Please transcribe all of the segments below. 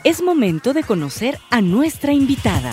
Es momento de conocer a nuestra invitada.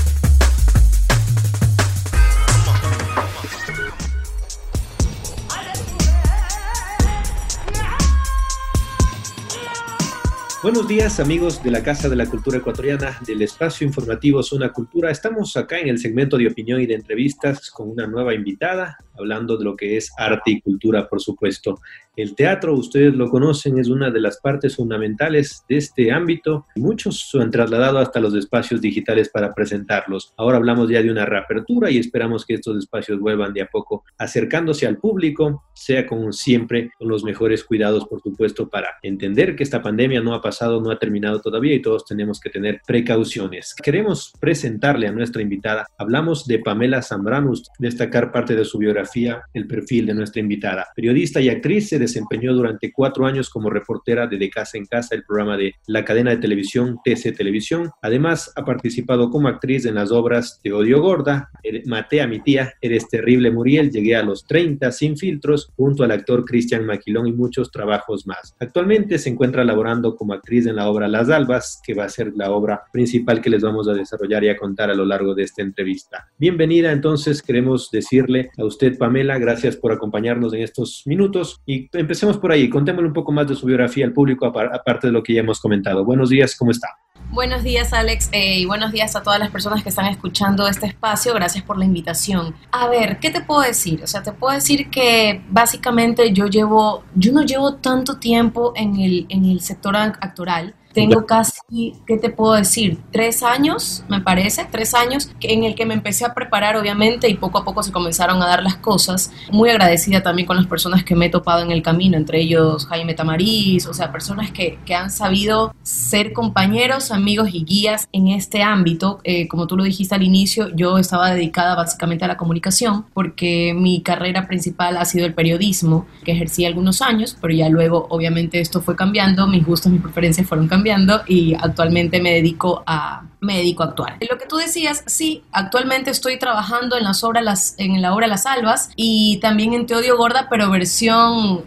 Buenos días, amigos de la Casa de la Cultura Ecuatoriana, del espacio informativo Zona Cultura. Estamos acá en el segmento de opinión y de entrevistas con una nueva invitada, hablando de lo que es arte y cultura, por supuesto. El teatro, ustedes lo conocen, es una de las partes fundamentales de este ámbito. Muchos se han trasladado hasta los espacios digitales para presentarlos. Ahora hablamos ya de una reapertura y esperamos que estos espacios vuelvan de a poco acercándose al público, sea como siempre, con los mejores cuidados, por supuesto, para entender que esta pandemia no ha pasado, no ha terminado todavía y todos tenemos que tener precauciones. Queremos presentarle a nuestra invitada. Hablamos de Pamela Zambrano, destacar parte de su biografía, el perfil de nuestra invitada. Periodista y actriz, se desempeñó durante 4 años como reportera de Casa en Casa, el programa de la cadena de televisión TC Televisión. Además, ha participado como actriz en las obras Te odio gorda, Maté a mi tía, Eres terrible Muriel, Llegué a los 30, Sin filtros, junto al actor Cristian Maquilón y muchos trabajos más. Actualmente se encuentra laborando como actriz en la obra Las Albas, que va a ser la obra principal que les vamos a desarrollar y a contar a lo largo de esta entrevista. Bienvenida, entonces, queremos decirle a usted, Pamela, gracias por acompañarnos en estos minutos y empecemos por ahí. Contémosle un poco más de su biografía al público, aparte de lo que ya hemos comentado. Buenos días, ¿cómo está? Buenos días, Alex, y buenos días a todas las personas que están escuchando este espacio. Gracias por la invitación. A ver, ¿qué te puedo decir? O sea, te puedo decir que básicamente yo no llevo tanto tiempo en el sector actoral. Tengo casi, ¿qué te puedo decir? 3 años, me parece, 3 años en el que me empecé a preparar, obviamente, y poco a poco se comenzaron a dar las cosas. Muy agradecida también con las personas que me he topado en el camino, entre ellos Jaime Tamariz, o sea, personas que han sabido ser compañeros, amigos y guías en este ámbito. Como tú lo dijiste al inicio, yo estaba dedicada básicamente a la comunicación, porque mi carrera principal ha sido el periodismo, que ejercí algunos años, pero ya luego, obviamente, esto fue cambiando, mis gustos, mis preferencias fueron cambiando, y actualmente me dedico a actuar. Lo que tú decías, sí, actualmente estoy trabajando en la obra Las Albas y también en Te odio gorda, pero versión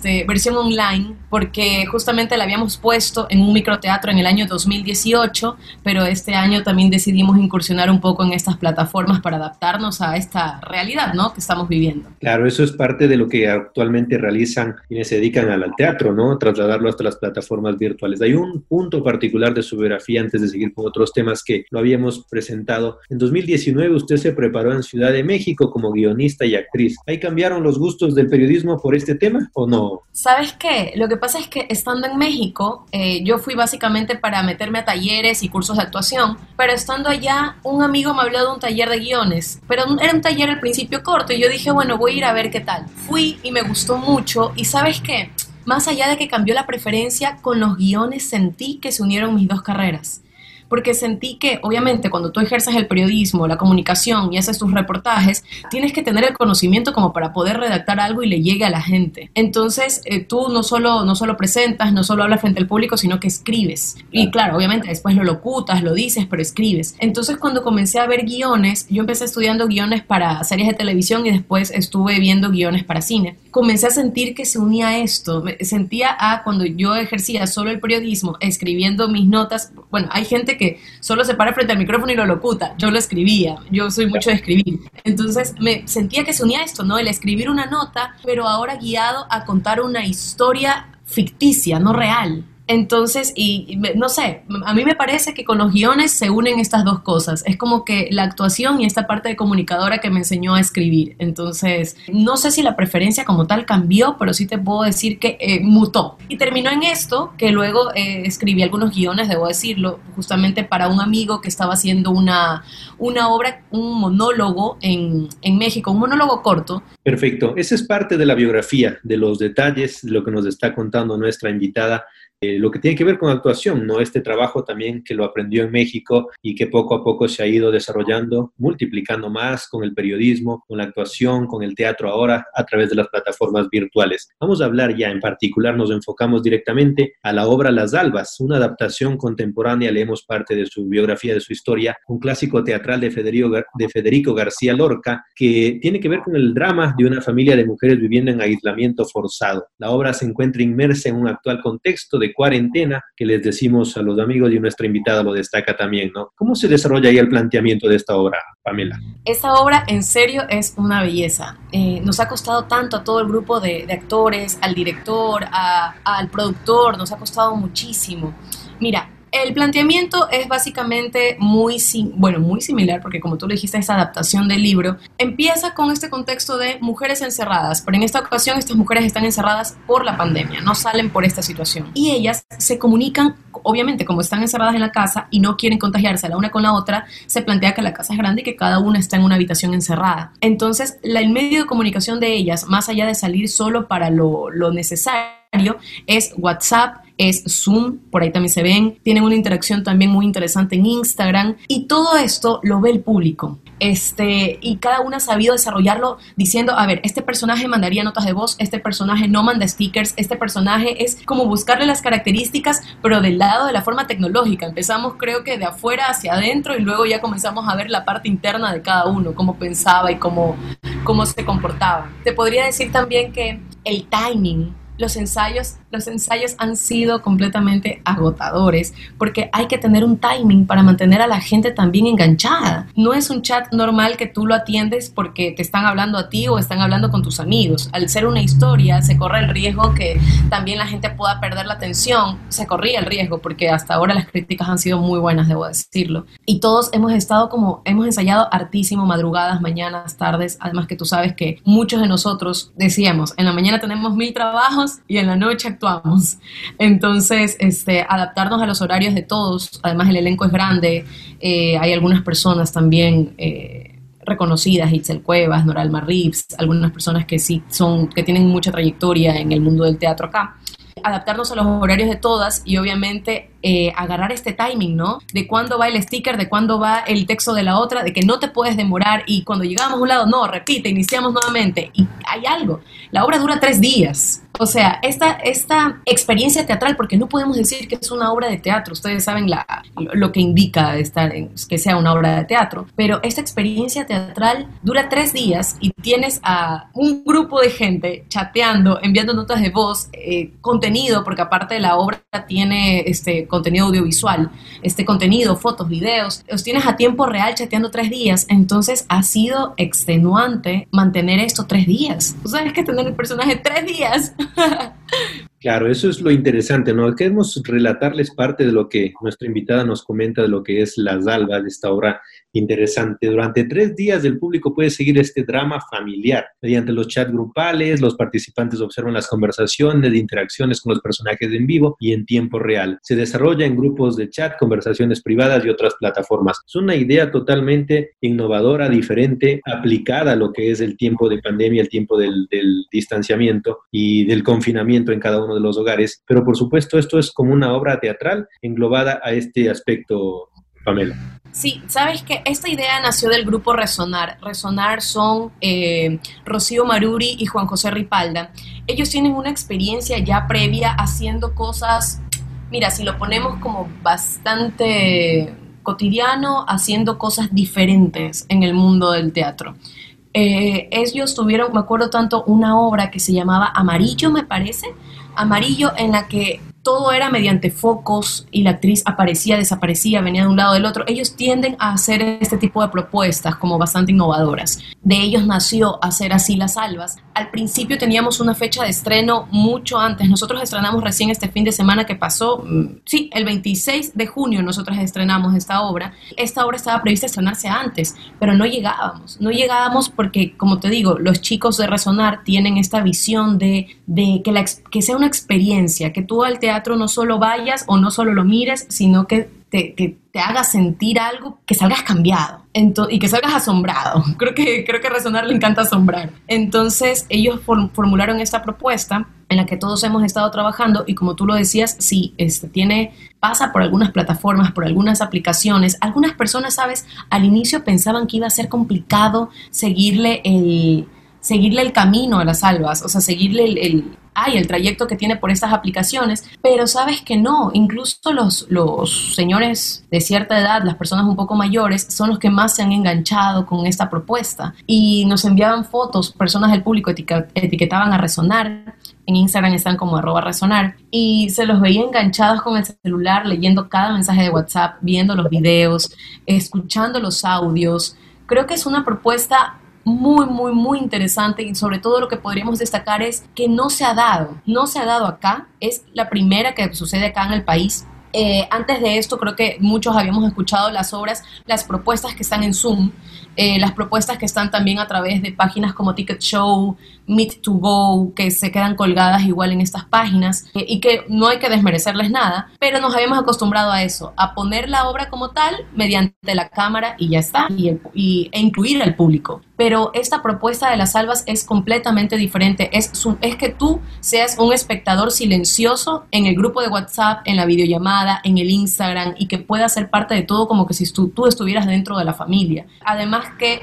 online, porque justamente la habíamos puesto en un microteatro en el año 2018, pero este año también decidimos incursionar un poco en estas plataformas para adaptarnos a esta realidad, ¿no?, que estamos viviendo. Claro, eso es parte de lo que actualmente realizan quienes se dedican al teatro, ¿no? Trasladarlo hasta las plataformas virtuales. Hay un punto particular de su biografía, antes de seguir con otros temas que lo habíamos presentado. En 2019 usted se preparó en Ciudad de México como guionista y actriz. ¿Ahí cambiaron los gustos del periodismo por este tema o no? ¿Sabes qué? Lo que pasa es que estando en México, yo fui básicamente para meterme a talleres y cursos de actuación, pero estando allá, un amigo me habló de un taller de guiones, pero era un taller al principio corto y yo dije, bueno, voy a ir a ver qué tal. Fui y me gustó mucho y ¿sabes qué? Más allá de que cambió la preferencia, con los guiones sentí que se unieron mis dos carreras. Porque sentí que, obviamente, cuando tú ejerces el periodismo, la comunicación y haces tus reportajes, tienes que tener el conocimiento como para poder redactar algo y le llegue a la gente. Entonces, tú no solo presentas, no solo hablas frente al público, sino que escribes. Y claro, obviamente, después lo locutas, lo dices, pero escribes. Entonces, cuando comencé a ver guiones, yo empecé estudiando guiones para series de televisión y después estuve viendo guiones para cine. Comencé a sentir que se unía esto. Sentía cuando yo ejercía solo el periodismo, escribiendo mis notas. Bueno, hay gente que solo se para frente al micrófono y lo locuta. Yo lo escribía, yo soy mucho de escribir. Entonces me sentía que se unía esto, ¿no? El escribir una nota, pero ahora guiado a contar una historia ficticia, no real. Entonces, y no sé, a mí me parece que con los guiones se unen estas dos cosas. Es como que la actuación y esta parte de comunicadora que me enseñó a escribir. Entonces, no sé si la preferencia como tal cambió, pero sí te puedo decir que mutó. Y terminó en esto, que luego escribí algunos guiones, debo decirlo, justamente para un amigo que estaba haciendo una obra, un monólogo en México, un monólogo corto. Perfecto. Esa es parte de la biografía, de los detalles, de lo que nos está contando nuestra invitada. Lo que tiene que ver con actuación, ¿no? Este trabajo también que lo aprendió en México y que poco a poco se ha ido desarrollando, multiplicando más con el periodismo, con la actuación, con el teatro ahora a través de las plataformas virtuales. Vamos a hablar ya en particular, nos enfocamos directamente a la obra Las Albas, una adaptación contemporánea, leemos parte de su biografía, de su historia, un clásico teatral de Federico García Lorca, que tiene que ver con el drama de una familia de mujeres viviendo en aislamiento forzado. La obra se encuentra inmersa en un actual contexto de cuarentena, que les decimos a los amigos y nuestra invitada lo destaca también, ¿no? ¿Cómo se desarrolla ahí el planteamiento de esta obra, Pamela? Esta obra en serio es una belleza. Nos ha costado tanto a todo el grupo de actores, al director, al productor, nos ha costado muchísimo. Mira, el planteamiento es básicamente muy similar, porque como tú lo dijiste, es adaptación del libro. Empieza con este contexto de mujeres encerradas, pero en esta ocasión estas mujeres están encerradas por la pandemia, no salen por esta situación. Y ellas se comunican, obviamente, como están encerradas en la casa y no quieren contagiarse la una con la otra, se plantea que la casa es grande y que cada una está en una habitación encerrada. Entonces, el medio de comunicación de ellas, más allá de salir solo para lo necesario, es WhatsApp, es Zoom, por ahí también se ven, tienen una interacción también muy interesante en Instagram, y todo esto lo ve el público. Y cada una ha sabido desarrollarlo diciendo, a ver, este personaje mandaría notas de voz, este personaje no manda stickers, este personaje es como buscarle las características, pero del lado de la forma tecnológica. Empezamos, creo que de afuera hacia adentro, y luego ya comenzamos a ver la parte interna de cada uno, cómo pensaba y cómo se comportaba. Te podría decir también que el timing, los ensayos han sido completamente agotadores, porque hay que tener un timing para mantener a la gente también enganchada. No es un chat normal que tú lo atiendes porque te están hablando a ti o están hablando con tus amigos. Al ser una historia, se corre el riesgo que también la gente pueda perder la atención. Se corría el riesgo, porque hasta ahora las críticas han sido muy buenas, debo decirlo. Y todos hemos ensayado hartísimo, madrugadas, mañanas, tardes. Además que tú sabes que muchos de nosotros decíamos, en la mañana tenemos 1000 trabajos y en la noche actuamos. Entonces, adaptarnos a los horarios de todos. Además, el elenco es grande. Hay algunas personas también reconocidas, Itzel Cuevas, Noralma Rips, algunas personas que tienen mucha trayectoria en el mundo del teatro acá. Adaptarnos a los horarios de todas y obviamente agarrar este timing, ¿no? De cuándo va el sticker, de cuándo va el texto de la otra, de que no te puedes demorar, y cuando llegamos a un lado, no, repite, iniciamos nuevamente. Y hay algo, la obra dura 3 días. O sea, esta experiencia teatral, porque no podemos decir que es una obra de teatro, ustedes saben lo que indica que sea una obra de teatro, pero esta experiencia teatral dura 3 días y tienes a un grupo de gente chateando, enviando notas de voz, contenido, porque aparte de la obra tiene contenido audiovisual, contenido, fotos, videos, los tienes a tiempo real chateando 3 días, entonces ha sido extenuante mantener esto 3 días. Tú sabes que tener el personaje 3 días. Claro, eso es lo interesante, ¿no? Queremos relatarles parte de lo que nuestra invitada nos comenta de lo que es Las Albas, de esta obra interesante. Durante 3 días el público puede seguir este drama familiar. Mediante los chats grupales, los participantes observan las conversaciones, interacciones con los personajes en vivo y en tiempo real. Se desarrolla en grupos de chat, conversaciones privadas y otras plataformas. Es una idea totalmente innovadora, diferente, aplicada a lo que es el tiempo de pandemia, el tiempo del distanciamiento y del confinamiento en cada uno de los hogares. Pero por supuesto esto es como una obra teatral englobada a este aspecto, Pamela. Sí, sabes que esta idea nació del grupo Resonar. Resonar son Rocío Maruri y Juan José Ripalda. Ellos tienen una experiencia ya previa haciendo cosas, mira, si lo ponemos como bastante cotidiano, haciendo cosas diferentes en el mundo del teatro. Ellos tuvieron, me acuerdo tanto, una obra que se llamaba Amarillo, me parece, Amarillo, en la que todo era mediante focos y la actriz aparecía, desaparecía, venía de un lado del otro. Ellos tienden a hacer este tipo de propuestas como bastante innovadoras. De ellos nació hacer así Las Albas. Al principio teníamos una fecha de estreno mucho antes. Nosotros estrenamos recién este fin de semana que pasó. Sí, el 26 de junio nosotros estrenamos esta obra. Esta obra estaba prevista estrenarse antes, pero no llegábamos. No llegábamos porque, como te digo, los chicos de Resonar tienen esta visión de que sea una experiencia, que tú al teatro no solo vayas o no solo lo mires, sino que te haga sentir algo, que salgas cambiado y que salgas asombrado. Creo que a Resonar le encanta asombrar. Entonces ellos formularon esta propuesta en la que todos hemos estado trabajando y, como tú lo decías, sí, pasa por algunas plataformas, por algunas aplicaciones. Algunas personas, ¿sabes? Al inicio pensaban que iba a ser complicado seguirle el camino a Las Albas, o sea, seguirle el trayecto que tiene por estas aplicaciones, pero sabes que no, incluso los señores de cierta edad, las personas un poco mayores, son los que más se han enganchado con esta propuesta y nos enviaban fotos, personas del público etiquetaban a Resonar, en Instagram están como @resonar, y se los veía enganchados con el celular, leyendo cada mensaje de WhatsApp, viendo los videos, escuchando los audios. Creo que es una propuesta muy, muy, muy interesante, y sobre todo lo que podríamos destacar es que no se ha dado acá, es la primera que sucede acá en el país. Antes de esto creo que muchos habíamos escuchado las propuestas que están en Zoom, las propuestas que están también a través de páginas como Ticket Show, Meet2Go, que se quedan colgadas igual en estas páginas, y que no hay que desmerecerles nada, pero nos habíamos acostumbrado a eso, a poner la obra como tal mediante la cámara y ya está, e incluir al público. Pero esta propuesta de Las Albas es completamente diferente, es que tú seas un espectador silencioso en el grupo de WhatsApp, en la videollamada, en el Instagram, y que puedas ser parte de todo como que si tú estuvieras dentro de la familia. Además que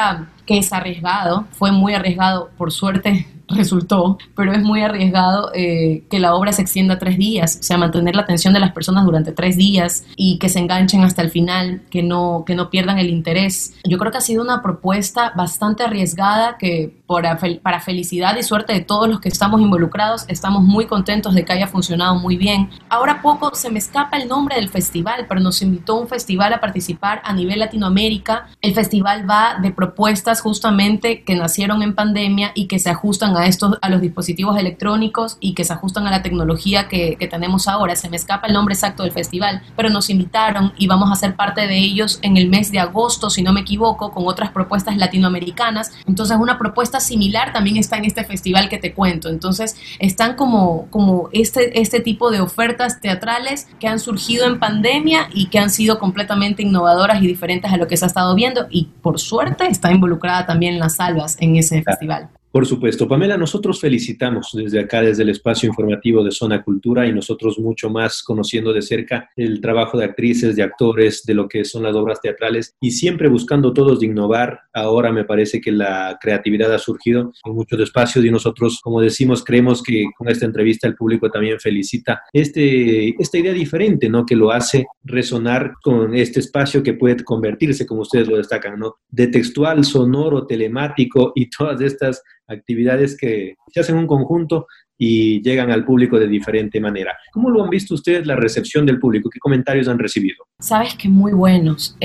es arriesgado, fue muy arriesgado, por suerte resultó, pero es muy arriesgado que la obra se extienda 3 días, o sea, mantener la atención de las personas durante 3 días y que se enganchen hasta el final, que no pierdan el interés. Yo creo que ha sido una propuesta bastante arriesgada que para felicidad y suerte de todos los que estamos involucrados, estamos muy contentos de que haya funcionado muy bien. Ahora poco se me escapa el nombre del festival, pero nos invitó un festival a participar a nivel Latinoamérica. El festival va de propuestas justamente que nacieron en pandemia y que se ajustan a los dispositivos electrónicos y que se ajustan a la tecnología que tenemos ahora. Se me escapa el nombre exacto del festival, pero nos invitaron y vamos a ser parte de ellos en el mes de agosto, si no me equivoco, con otras propuestas latinoamericanas. Entonces una propuesta similar también está en este festival que te cuento. Entonces están como este tipo de ofertas teatrales que han surgido en pandemia y que han sido completamente innovadoras y diferentes a lo que se ha estado viendo, y por suerte está involucrada también Las Albas en ese festival. Por supuesto, Pamela, nosotros felicitamos desde acá, desde el espacio informativo de Zona Cultura, y nosotros mucho más conociendo de cerca el trabajo de actrices, de actores, de lo que son las obras teatrales, y siempre buscando todos de innovar. Ahora me parece que la creatividad ha surgido en muchos espacios y nosotros, como decimos, creemos que con esta entrevista el público también felicita esta idea diferente, ¿no? Que lo hace resonar con este espacio que puede convertirse, como ustedes lo destacan, ¿no? De textual, sonoro, telemático y todas estas actividades que se hacen en un conjunto y llegan al público de diferente manera. ¿Cómo lo han visto ustedes, la recepción del público? ¿Qué comentarios han recibido? Sabes que muy buenos.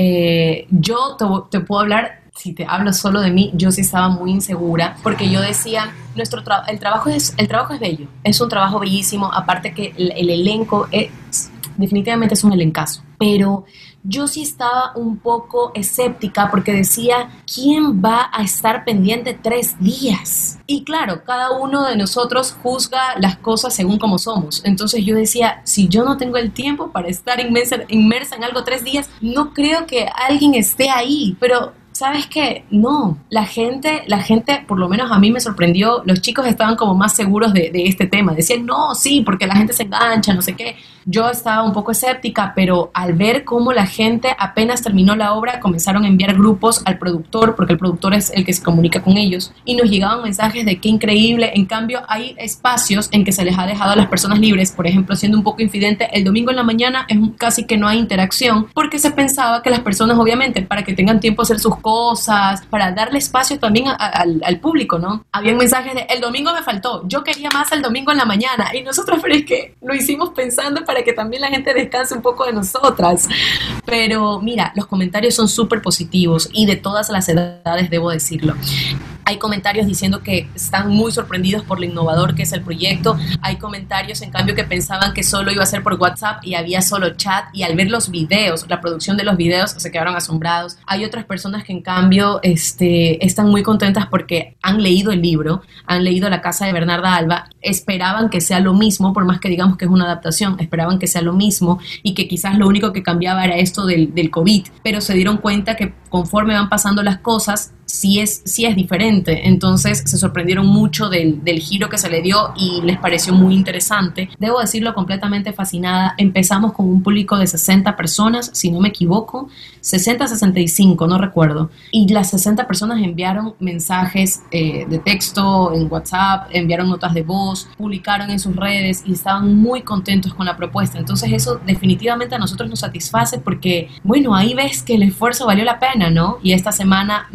Yo te puedo hablar, si te hablo solo de mí, yo sí estaba muy insegura, porque yo decía, el trabajo es bello, es un trabajo bellísimo, aparte que el elenco definitivamente es un elencazo, pero yo sí estaba un poco escéptica porque decía, ¿quién va a estar pendiente 3 días? Y claro, cada uno de nosotros juzga las cosas según como somos. Entonces yo decía, si yo no tengo el tiempo para estar inmersa en algo 3 días, no creo que alguien esté ahí. Pero ¿sabes qué? No, la gente, por lo menos a mí me sorprendió, los chicos estaban como más seguros de este tema, decían, no, sí, porque la gente se engancha, no sé qué. Yo estaba un poco escéptica, pero al ver cómo la gente apenas terminó la obra, comenzaron a enviar grupos al productor, porque el productor es el que se comunica con ellos, y nos llegaban mensajes de qué increíble. En cambio, hay espacios en que se les ha dejado a las personas libres, por ejemplo, siendo un poco infidente, el domingo en la mañana casi que no hay interacción, porque se pensaba que las personas, obviamente, para que tengan tiempo a hacer sus cosas, para darle espacio también al público, ¿no? Habían mensajes de, el domingo me faltó, yo quería más el domingo en la mañana, y nosotros, pero es que lo hicimos pensando para que también la gente descanse un poco de nosotras. Pero mira, los comentarios son súper positivos y de todas las edades, debo decirlo. Hay comentarios diciendo que están muy sorprendidos por lo innovador que es el proyecto. Hay comentarios, en cambio, que pensaban que solo iba a ser por WhatsApp y había solo chat. Y al ver los videos, la producción de los videos, se quedaron asombrados. Hay otras personas que, en cambio, están muy contentas porque han leído el libro, han leído La Casa de Bernarda Alba. Esperaban que sea lo mismo, por más que digamos que es una adaptación, esperaban que sea lo mismo y que quizás lo único que cambiaba era esto del COVID. Pero se dieron cuenta que conforme van pasando las cosas, sí es diferente. Entonces se sorprendieron mucho del giro que se le dio y les pareció muy interesante. Debo decirlo, completamente fascinada. Empezamos con un público de 60 personas, si no me equivoco, 60, 65, no recuerdo. Y las 60 personas enviaron mensajes de texto en WhatsApp, enviaron notas de voz, publicaron en sus redes y estaban muy contentos con la propuesta. Entonces eso definitivamente a nosotros nos satisface porque, bueno, ahí ves que el esfuerzo valió la pena, ¿no? Y esta semana nuevamente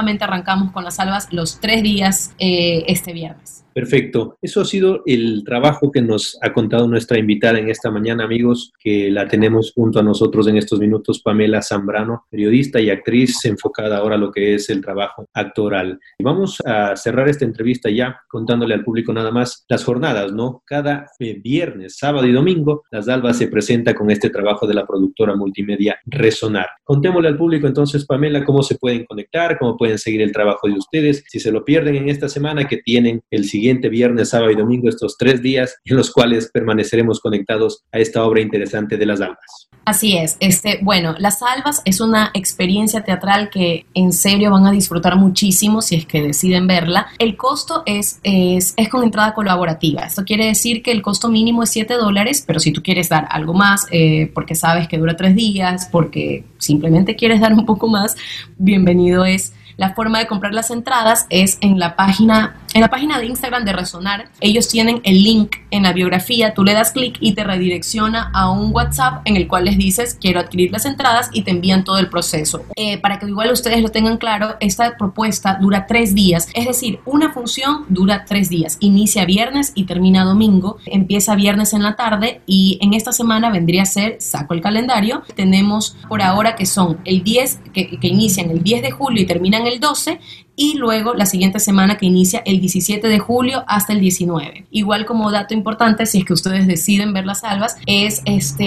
nuevamente arrancamos con las albas los 3 días este viernes. Perfecto. Eso ha sido el trabajo que nos ha contado nuestra invitada en esta mañana, amigos, que la tenemos junto a nosotros en estos minutos, Pamela Zambrano, periodista y actriz enfocada ahora a lo que es el trabajo actoral. Y vamos a cerrar esta entrevista ya contándole al público nada más las jornadas, ¿no? Cada viernes, sábado y domingo, Las Albas se presenta con este trabajo de la productora multimedia Resonar. Contémosle al público entonces, Pamela, cómo se pueden conectar, cómo pueden seguir el trabajo de ustedes, si se lo pierden en esta semana, que tienen el siguiente viernes, sábado y domingo, estos 3 días en los cuales permaneceremos conectados a esta obra interesante de Las Albas. Así es. Bueno, Las Albas es una experiencia teatral que en serio van a disfrutar muchísimo si es que deciden verla. El costo es con entrada colaborativa. Esto quiere decir que el costo mínimo es $7, pero si tú quieres dar algo más, porque sabes que dura 3 días, porque simplemente quieres dar un poco más, bienvenido es. La forma de comprar las entradas es en la página de Instagram de Resonar. Ellos tienen el link en la biografía, tú le das clic y te redirecciona a un WhatsApp en el cual les dices quiero adquirir las entradas y te envían todo el proceso. Para que igual ustedes lo tengan claro, esta propuesta dura 3 días, es decir, una función dura 3 días. Inicia viernes y termina domingo, empieza viernes en la tarde y en esta semana vendría a ser, saco el calendario, tenemos por ahora que son el 10, que inician el 10 de julio y terminan el 12, y luego la siguiente semana que inicia el 17 de julio hasta el 19. Igual como dato importante, si es que ustedes deciden ver Las Albas, es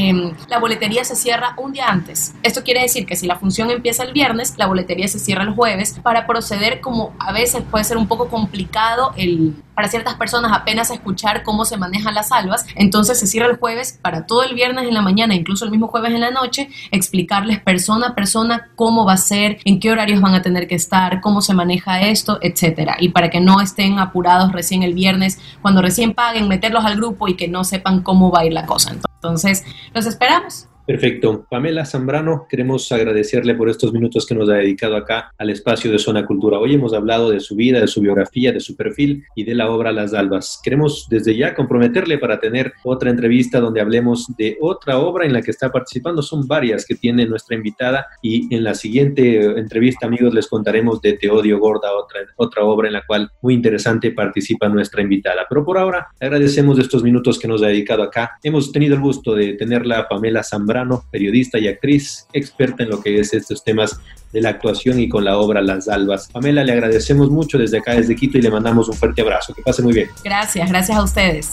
la boletería se cierra un día antes. Esto quiere decir que si la función empieza el viernes, la boletería se cierra el jueves para proceder, como a veces puede ser un poco complicado para ciertas personas apenas escuchar cómo se manejan las albas, entonces se cierra el jueves para todo el viernes en la mañana, incluso el mismo jueves en la noche, explicarles persona a persona cómo va a ser, en qué horarios van a tener que estar, cómo se maneja esto, etcétera, y para que no estén apurados recién el viernes, cuando recién paguen, meterlos al grupo y que no sepan cómo va a ir la cosa. Entonces, los esperamos. Perfecto. Pamela Zambrano, queremos agradecerle por estos minutos que nos ha dedicado acá al espacio de Zona Cultura. Hoy hemos hablado de su vida, de su biografía, de su perfil y de la obra Las Albas. Queremos desde ya comprometerle para tener otra entrevista donde hablemos de otra obra en la que está participando. Son varias que tiene nuestra invitada y en la siguiente entrevista, amigos, les contaremos de Te Odio Gorda, otra obra en la cual muy interesante participa nuestra invitada. Pero por ahora agradecemos estos minutos que nos ha dedicado acá. Hemos tenido el gusto de tenerla, Pamela Zambrano, periodista y actriz, experta en lo que es estos temas de la actuación y con la obra Las Albas. Pamela, le agradecemos mucho desde acá, desde Quito, y le mandamos un fuerte abrazo. Que pase muy bien. Gracias a ustedes.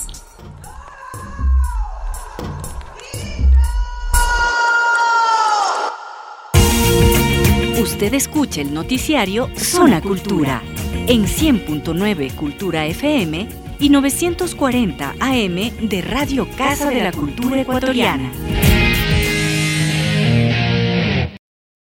Usted escucha el noticiario Zona Cultura en 100.9 Cultura FM y 940 AM de Radio Casa de la Cultura Ecuatoriana.